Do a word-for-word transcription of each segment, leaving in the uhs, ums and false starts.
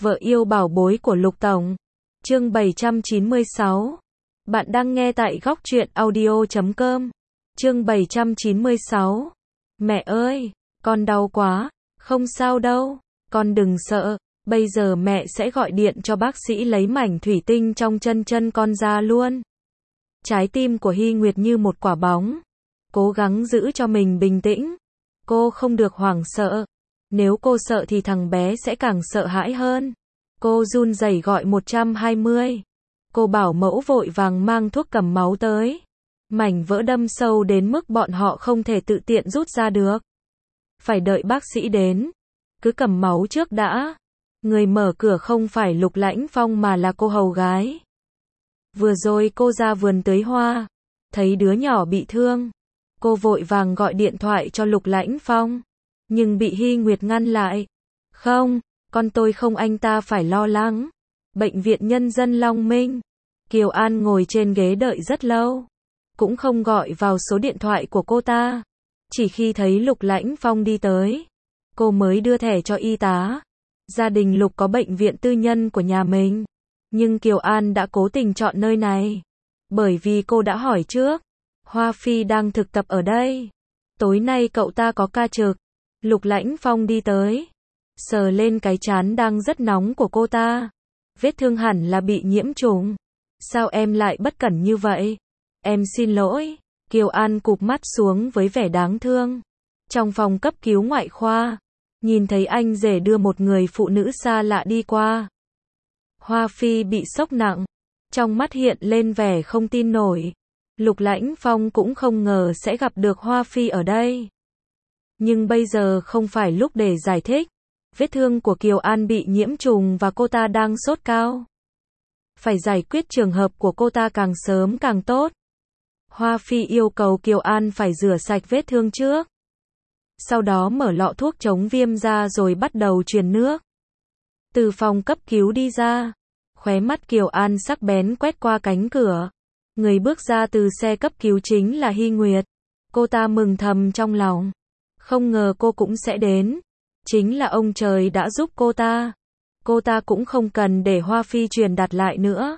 Vợ yêu bảo bối của Lục Tổng. Chương bảy trăm chín mươi sáu. Bạn đang nghe tại góc truyện audio chấm com. Chương bảy trăm chín mươi sáu. Mẹ ơi, con đau quá. Không sao đâu, con đừng sợ. Bây giờ mẹ sẽ gọi điện cho bác sĩ lấy mảnh thủy tinh trong chân chân con ra luôn. Trái tim của Hy Nguyệt như một quả bóng. Cố gắng giữ cho mình bình tĩnh. Cô không được hoảng sợ. Nếu cô sợ thì thằng bé sẽ càng sợ hãi hơn. Cô run rẩy gọi một trăm hai mươi. Cô bảo mẫu vội vàng mang thuốc cầm máu tới. Mảnh vỡ đâm sâu đến mức bọn họ không thể tự tiện rút ra được. Phải đợi bác sĩ đến. Cứ cầm máu trước đã. Người mở cửa không phải Lục Lãnh Phong mà là cô hầu gái. Vừa rồi cô ra vườn tưới hoa. Thấy đứa nhỏ bị thương. Cô vội vàng gọi điện thoại cho Lục Lãnh Phong. Nhưng bị Hy Nguyệt ngăn lại. Không, con tôi không, anh ta phải lo lắng. Bệnh viện Nhân dân Long Minh. Kiều An ngồi trên ghế đợi rất lâu. Cũng không gọi vào số điện thoại của cô ta. Chỉ khi thấy Lục Lãnh Phong đi tới, cô mới đưa thẻ cho y tá. Gia đình Lục có bệnh viện tư nhân của nhà mình. Nhưng Kiều An đã cố tình chọn nơi này. Bởi vì cô đã hỏi trước. Hoa Phi đang thực tập ở đây. Tối nay cậu ta có ca trực. Lục Lãnh Phong đi tới. Sờ lên cái trán đang rất nóng của cô ta. Vết thương hẳn là bị nhiễm trùng. Sao em lại bất cẩn như vậy? Em xin lỗi. Kiều An cụp mắt xuống với vẻ đáng thương. Trong phòng cấp cứu ngoại khoa. Nhìn thấy anh rể đưa một người phụ nữ xa lạ đi qua. Hoa Phi bị sốc nặng. Trong mắt hiện lên vẻ không tin nổi. Lục Lãnh Phong cũng không ngờ sẽ gặp được Hoa Phi ở đây. Nhưng bây giờ không phải lúc để giải thích. Vết thương của Kiều An bị nhiễm trùng và cô ta đang sốt cao. Phải giải quyết trường hợp của cô ta càng sớm càng tốt. Hoa Phi yêu cầu Kiều An phải rửa sạch vết thương trước. Sau đó mở lọ thuốc chống viêm ra rồi bắt đầu truyền nước. Từ phòng cấp cứu đi ra. Khóe mắt Kiều An sắc bén quét qua cánh cửa. Người bước ra từ xe cấp cứu chính là Hy Nguyệt. Cô ta mừng thầm trong lòng. Không ngờ cô cũng sẽ đến. Chính là ông trời đã giúp cô ta. Cô ta cũng không cần để Hoa Phi truyền đạt lại nữa.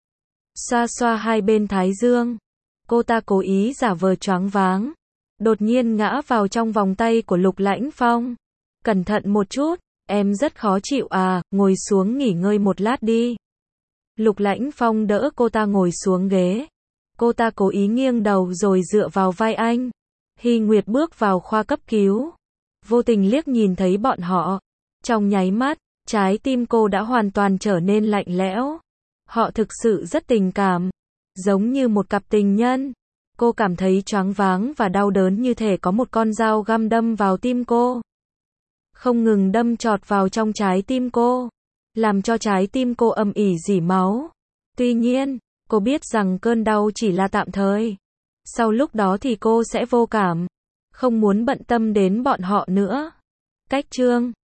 Xoa xoa hai bên thái dương. Cô ta cố ý giả vờ choáng váng. Đột nhiên ngã vào trong vòng tay của Lục Lãnh Phong. Cẩn thận một chút, em rất khó chịu à, ngồi xuống nghỉ ngơi một lát đi. Lục Lãnh Phong đỡ cô ta ngồi xuống ghế. Cô ta cố ý nghiêng đầu rồi dựa vào vai anh. Hy Nguyệt bước vào khoa cấp cứu. Vô tình liếc nhìn thấy bọn họ. Trong nháy mắt, trái tim cô đã hoàn toàn trở nên lạnh lẽo. Họ thực sự rất tình cảm. Giống như một cặp tình nhân. Cô cảm thấy choáng váng và đau đớn như thể có một con dao găm đâm vào tim cô. Không ngừng đâm chọt vào trong trái tim cô. Làm cho trái tim cô âm ỉ rỉ máu. Tuy nhiên, cô biết rằng cơn đau chỉ là tạm thời. Sau lúc đó thì cô sẽ vô cảm. Không muốn bận tâm đến bọn họ nữa. Cách chương